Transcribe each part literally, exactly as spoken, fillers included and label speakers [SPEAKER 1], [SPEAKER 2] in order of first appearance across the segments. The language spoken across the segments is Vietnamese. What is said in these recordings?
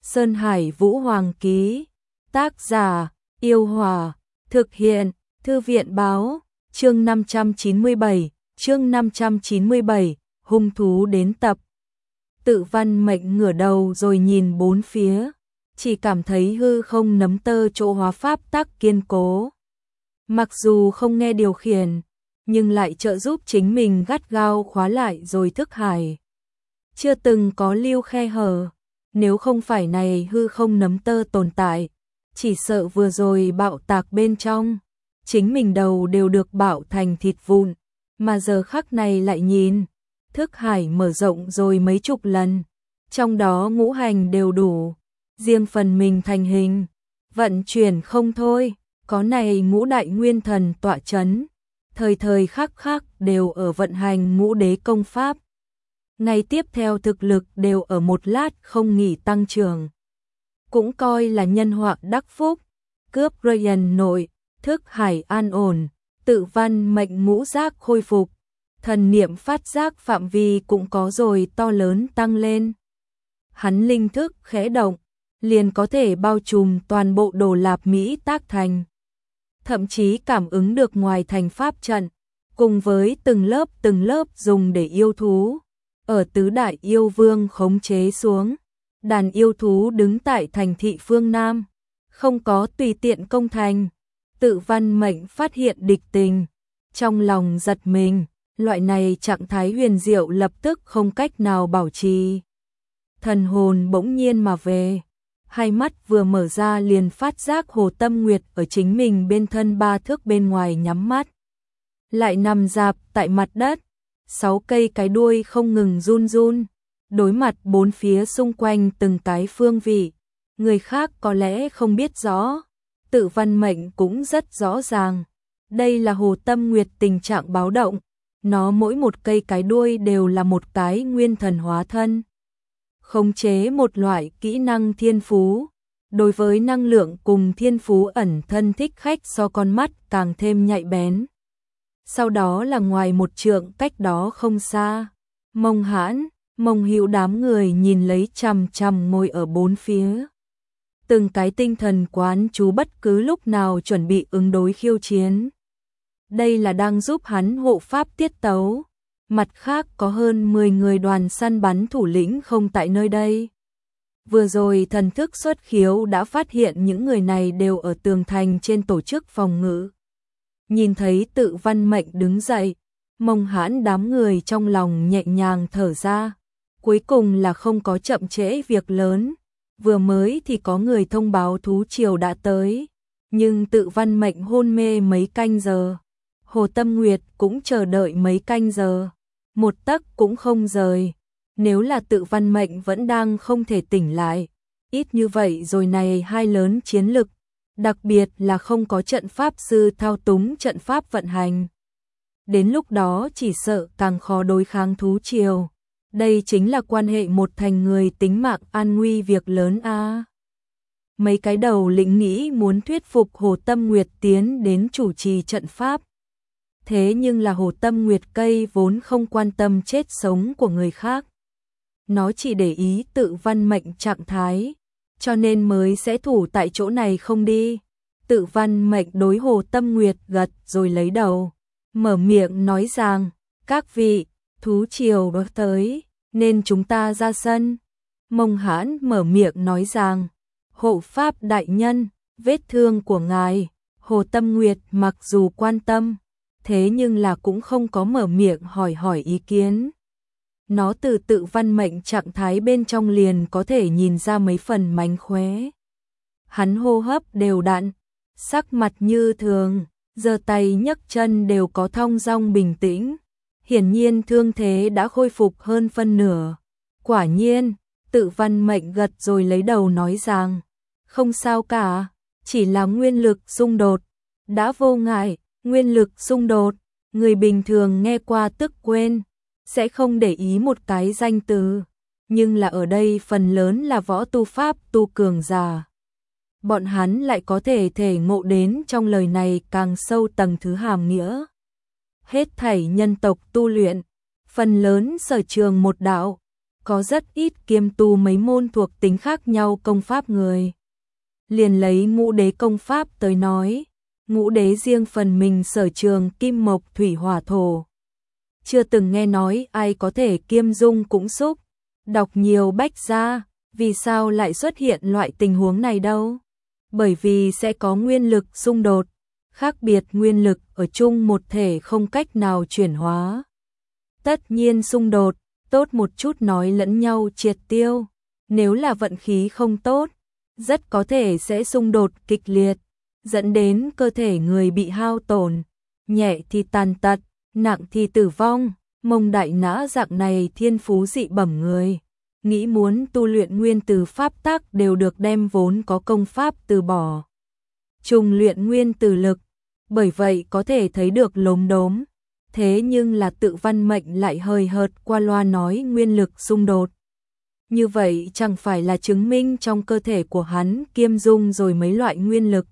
[SPEAKER 1] Sơn Hải Vũ Hoàng ký. Tác giả: Yêu Hòa. Thực hiện: Thư viện báo. Chương năm trăm chín mươi bảy, chương năm trăm chín mươi bảy, hung thú đến tập. Tự Văn Mệnh ngửa đầu rồi nhìn bốn phía, chỉ cảm thấy hư không nắm tơ chỗ hóa pháp tắc kiên cố. Mặc dù không nghe điều khiển, nhưng lại trợ giúp chính mình gắt gao khóa lại rồi thức hải. Chưa từng có lưu khe hở, nếu không phải này hư không nắm tơ tồn tại, chỉ sợ vừa rồi bạo tạc bên trong, chính mình đầu đều được bạo thành thịt vụn, mà giờ khắc này lại nhìn, thức hải mở rộng rồi mấy chục lần, trong đó ngũ hành đều đủ, riêng phần mình thành hình, vận chuyển không thôi, có này ngũ đại nguyên thần tọa chấn, thời thời khắc khắc đều ở vận hành ngũ đế công pháp. Ngày tiếp theo thực lực đều ở một lát không nghỉ tăng trưởng. Cũng coi là nhân họa đắc phúc, cướp Ryan nội, thức hải an ổn, Tự Văn Mệnh ngũ giác khôi phục, thần niệm phát giác phạm vi cũng có rồi to lớn tăng lên. Hắn linh thức khẽ động, liền có thể bao trùm toàn bộ Đồ Lạp Mỹ Tác Thành. Thậm chí cảm ứng được ngoài thành pháp trận, cùng với từng lớp từng lớp dùng để yêu thú, ở tứ đại yêu vương khống chế xuống. Đàn yêu thú đứng tại thành thị phương Nam, không có tùy tiện công thành. Tự Văn Mệnh phát hiện địch tình, trong lòng giật mình, loại này trạng thái huyền diệu lập tức không cách nào bảo trì. Thần hồn bỗng nhiên mà về, hai mắt vừa mở ra liền phát giác Hồ Tâm Nguyệt ở chính mình bên thân ba thước bên ngoài nhắm mắt. Lại nằm rạp tại mặt đất, sáu cây cái đuôi không ngừng run run. Đối mặt bốn phía xung quanh từng cái phương vị, người khác có lẽ không biết rõ, Tự Văn Mệnh cũng rất rõ ràng. Đây là Hồ Tâm Nguyệt tình trạng báo động, nó mỗi một cây cái đuôi đều là một cái nguyên thần hóa thân. Khống chế một loại kỹ năng thiên phú, đối với năng lượng cùng thiên phú ẩn thân thích khách so con mắt càng thêm nhạy bén. Sau đó là ngoài một trượng cách đó không xa, Mông Hãn, Mông Hữu đám người nhìn lấy chằm chằm ngồi ở bốn phía. Từng cái tinh thần quán chú bất cứ lúc nào chuẩn bị ứng đối khiêu chiến. Đây là đang giúp hắn hộ pháp tiết tấu. Mặt khác có hơn mười người đoàn săn bắn thủ lĩnh không tại nơi đây. Vừa rồi thần thức xuất khiếu đã phát hiện những người này đều ở tường thành trên tổ chức phòng ngự. Nhìn thấy Tự Văn Mệnh đứng dậy, Mông Hãn đám người trong lòng nhẹ nhàng thở ra. Cuối cùng là không có chậm trễ việc lớn, vừa mới thì có người thông báo thú triều đã tới, nhưng Tự Văn Mệnh hôn mê mấy canh giờ, Hồ Tâm Nguyệt cũng chờ đợi mấy canh giờ, một tấc cũng không rời. Nếu là Tự Văn Mệnh vẫn đang không thể tỉnh lại, ít như vậy rồi này hai lớn chiến lực, đặc biệt là không có trận pháp sư thao túng trận pháp vận hành. Đến lúc đó chỉ sợ càng khó đối kháng thú triều. Đây chính là quan hệ một thành người tính mạng an nguy việc lớn a. À. Mấy cái đầu lĩnh nghĩ muốn thuyết phục Hồ Tâm Nguyệt tiến đến chủ trì trận pháp. Thế nhưng là Hồ Tâm Nguyệt cây vốn không quan tâm chết sống của người khác. Nó chỉ để ý Tự Văn Mệnh trạng thái, cho nên mới sẽ thủ tại chỗ này không đi. Tự Văn Mệnh đối Hồ Tâm Nguyệt gật rồi lấy đầu, mở miệng nói rằng, các vị, thú triều đã tới, nên chúng ta ra sân. Mông Hãn mở miệng nói rằng, hộ pháp đại nhân, vết thương của ngài. Hồ Tâm Nguyệt mặc dù quan tâm, thế nhưng là cũng không có mở miệng hỏi hỏi ý kiến. Nó từ Tự Văn Mệnh trạng thái bên trong liền có thể nhìn ra mấy phần mánh khóe. Hắn hô hấp đều đặn, sắc mặt như thường, giơ tay nhấc chân đều có thong dong bình tĩnh. Hiển nhiên thương thế đã khôi phục hơn phân nửa. Quả nhiên, Tự Văn Mệnh gật rồi lấy đầu nói rằng, không sao cả, chỉ là nguyên lực xung đột. Đã vô ngại, nguyên lực xung đột, người bình thường nghe qua tức quên, sẽ không để ý một cái danh từ. Nhưng là ở đây phần lớn là võ tu pháp tu cường giả. Bọn hắn lại có thể thể ngộ đến trong lời này càng sâu tầng thứ hàm nghĩa. Hết thảy nhân tộc tu luyện, phần lớn sở trường một đạo, có rất ít kiêm tu mấy môn thuộc tính khác nhau công pháp người. Liền lấy ngũ đế công pháp tới nói, ngũ đế riêng phần mình sở trường kim mộc thủy hỏa thổ. Chưa từng nghe nói ai có thể kiêm dung cũng xúc, đọc nhiều bách gia, vì sao lại xuất hiện loại tình huống này đâu? Bởi vì sẽ có nguyên lực xung đột, khác biệt nguyên lực ở chung một thể không cách nào chuyển hóa. Tất nhiên xung đột, tốt một chút nói lẫn nhau triệt tiêu, nếu là vận khí không tốt, rất có thể sẽ xung đột kịch liệt, dẫn đến cơ thể người bị hao tổn, nhẹ thì tàn tật, nặng thì tử vong. Mông Đại Nã dạng này thiên phú dị bẩm người, nghĩ muốn tu luyện nguyên tử pháp tắc đều được đem vốn có công pháp từ bỏ. Trùng luyện nguyên tử lực, bởi vậy có thể thấy được lốm đốm. Thế nhưng là Tự Văn Mệnh lại hơi hợt qua loa nói nguyên lực xung đột. Như vậy chẳng phải là chứng minh trong cơ thể của hắn kiêm dung rồi mấy loại nguyên lực.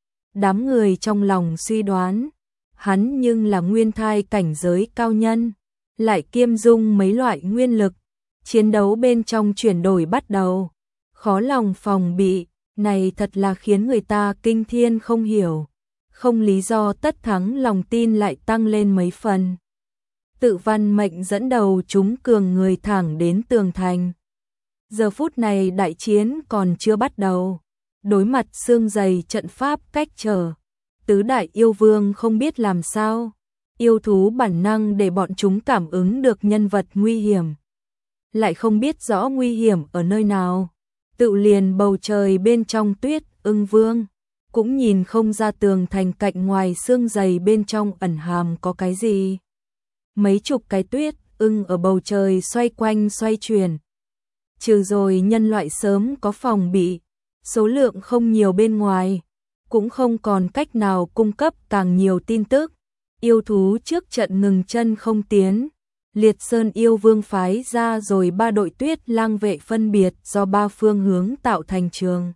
[SPEAKER 1] Đám người trong lòng suy đoán, hắn nhưng là nguyên thai cảnh giới cao nhân, lại kiêm dung mấy loại nguyên lực. Chiến đấu bên trong chuyển đổi bắt đầu, khó lòng phòng bị, này thật là khiến người ta kinh thiên không hiểu. Không lý do tất thắng lòng tin lại tăng lên mấy phần. Tự Văn Mệnh dẫn đầu chúng cường người thẳng đến tường thành. Giờ phút này đại chiến còn chưa bắt đầu. Đối mặt xương dày trận pháp cách trở. Tứ đại yêu vương không biết làm sao. Yêu thú bản năng để bọn chúng cảm ứng được nhân vật nguy hiểm. Lại không biết rõ nguy hiểm ở nơi nào. Tự liền bầu trời bên trong Tuyết Ưng Vương cũng nhìn không ra tường thành cạnh ngoài xương dày bên trong ẩn hàm có cái gì. Mấy chục cái tuyết ưng ở bầu trời xoay quanh xoay chuyển. Trừ rồi nhân loại sớm có phòng bị, số lượng không nhiều bên ngoài, cũng không còn cách nào cung cấp càng nhiều tin tức. Yêu thú trước trận ngừng chân không tiến. Liệt Sơn Yêu Vương phái ra rồi ba đội tuyết lang vệ phân biệt do ba phương hướng tạo thành trường.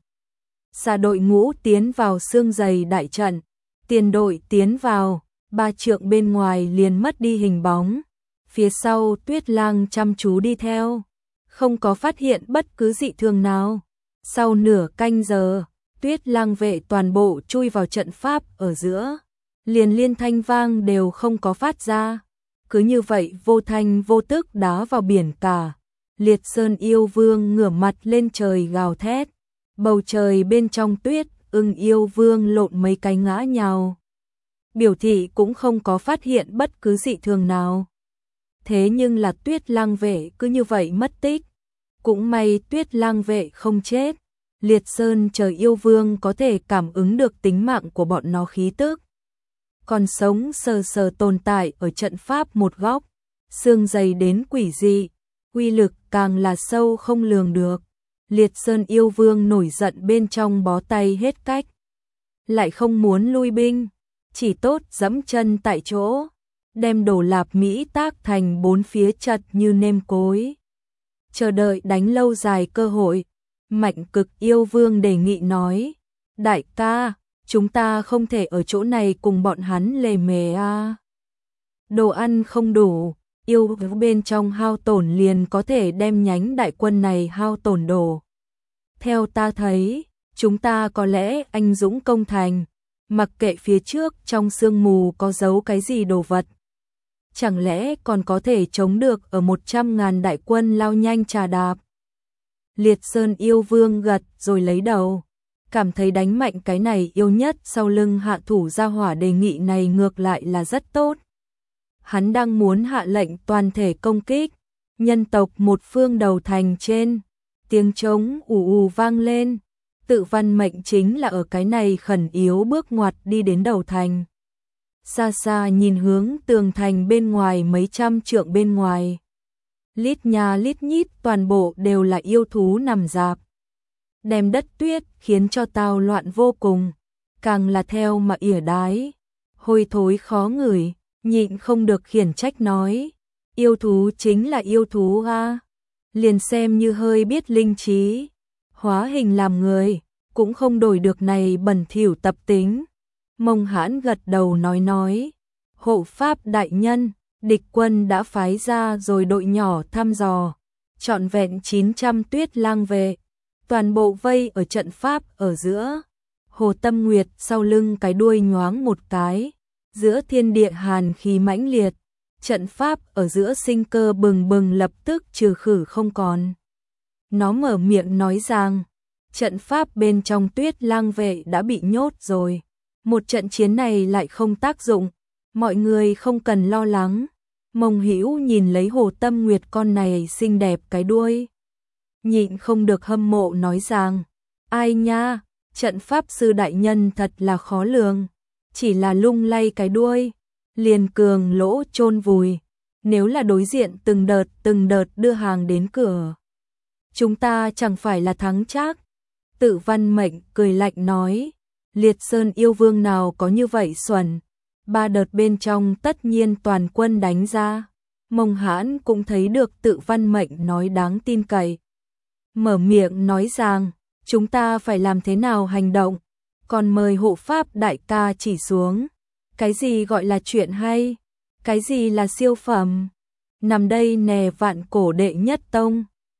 [SPEAKER 1] Xà đội ngũ tiến vào xương dày đại trận, tiền đội tiến vào, ba trượng bên ngoài liền mất đi hình bóng. Phía sau Tuyết Lang chăm chú đi theo, không có phát hiện bất cứ dị thường nào. Sau nửa canh giờ, Tuyết Lang vệ toàn bộ chui vào trận pháp ở giữa, liền liên thanh vang đều không có phát ra. Cứ như vậy vô thanh vô tức đá vào biển cả. Liệt Sơn Yêu Vương ngửa mặt lên trời gào thét. Bầu trời bên trong Tuyết Ưng Yêu Vương lộn mấy cái ngã nhào. Biểu thị cũng không có phát hiện bất cứ dị thường nào. Thế nhưng là Tuyết Lang vệ cứ như vậy mất tích. Cũng may Tuyết Lang vệ không chết. Liệt Sơn trời Yêu Vương có thể cảm ứng được tính mạng của bọn nó khí tức. Còn sống sờ sờ tồn tại ở trận pháp một góc. Xương dày đến quỷ dị, uy lực càng là sâu không lường được. Liệt Sơn Yêu Vương nổi giận bên trong bó tay hết cách. Lại không muốn lui binh, chỉ tốt dẫm chân tại chỗ, đem Đồ Lạp Mỹ tác thành bốn phía chật như nêm cối. Chờ đợi đánh lâu dài cơ hội, Mạnh Cực Yêu Vương đề nghị nói, đại ca, chúng ta không thể ở chỗ này cùng bọn hắn lề mề à. Đồ ăn không đủ, yêu bên trong hao tổn liền có thể đem nhánh đại quân này hao tổn đổ. Theo ta thấy, chúng ta có lẽ anh dũng công thành, mặc kệ phía trước trong sương mù có giấu cái gì đồ vật. Chẳng lẽ còn có thể chống được ở một trăm ngàn đại quân lao nhanh trà đạp. Liệt Sơn Yêu Vương gật rồi lấy đầu, cảm thấy đánh mạnh cái này yêu nhất sau lưng hạ thủ gia hỏa đề nghị này ngược lại là rất tốt. Hắn đang muốn hạ lệnh toàn thể công kích, nhân tộc một phương đầu thành trên, tiếng trống ù ù vang lên. Tự Văn Mệnh chính là ở cái này khẩn yếu bước ngoặt đi đến đầu thành. Xa xa nhìn hướng tường thành bên ngoài mấy trăm trượng bên ngoài. Lít nhà lít nhít toàn bộ đều là yêu thú nằm rạp. Đem đất tuyết khiến cho tao loạn vô cùng, càng là theo mà ỉa đái. Hôi thối khó ngửi, nhịn không được khiển trách nói. Yêu thú chính là yêu thú ha. Liền xem như hơi biết linh trí, hóa hình làm người, cũng không đổi được này bẩn thỉu tập tính. Mông Hãn gật đầu nói nói, hộ pháp đại nhân, địch quân đã phái ra rồi đội nhỏ thăm dò, trọn vẹn chín trăm tuyết lang vệ, toàn bộ vây ở trận pháp ở giữa. Hồ Tâm Nguyệt sau lưng cái đuôi nhoáng một cái, giữa thiên địa hàn khí mãnh liệt, trận pháp ở giữa sinh cơ bừng bừng lập tức trừ khử không còn. Nó mở miệng nói rằng, trận pháp bên trong tuyết lang vệ đã bị nhốt rồi. Một trận chiến này lại không tác dụng, mọi người không cần lo lắng. Mông Hữu nhìn lấy Hồ Tâm Nguyệt con này xinh đẹp cái đuôi, nhịn không được hâm mộ nói rằng, ai nha, trận pháp sư đại nhân thật là khó lường, chỉ là lung lay cái đuôi, liền cường lỗ chôn vùi, nếu là đối diện từng đợt từng đợt đưa hàng đến cửa, chúng ta chẳng phải là thắng chắc. Tự Văn Mệnh cười lạnh nói, Liệt Sơn yêu vương nào có như vậy xuẩn, ba đợt bên trong tất nhiên toàn quân đánh ra. Mông Hãn cũng thấy được Tự Văn Mệnh nói đáng tin cậy, mở miệng nói rằng, chúng ta phải làm thế nào hành động, còn mời hộ pháp đại ca chỉ xuống, cái gì gọi là chuyện hay, cái gì là siêu phẩm, nằm đây nè vạn cổ đệ nhất tông.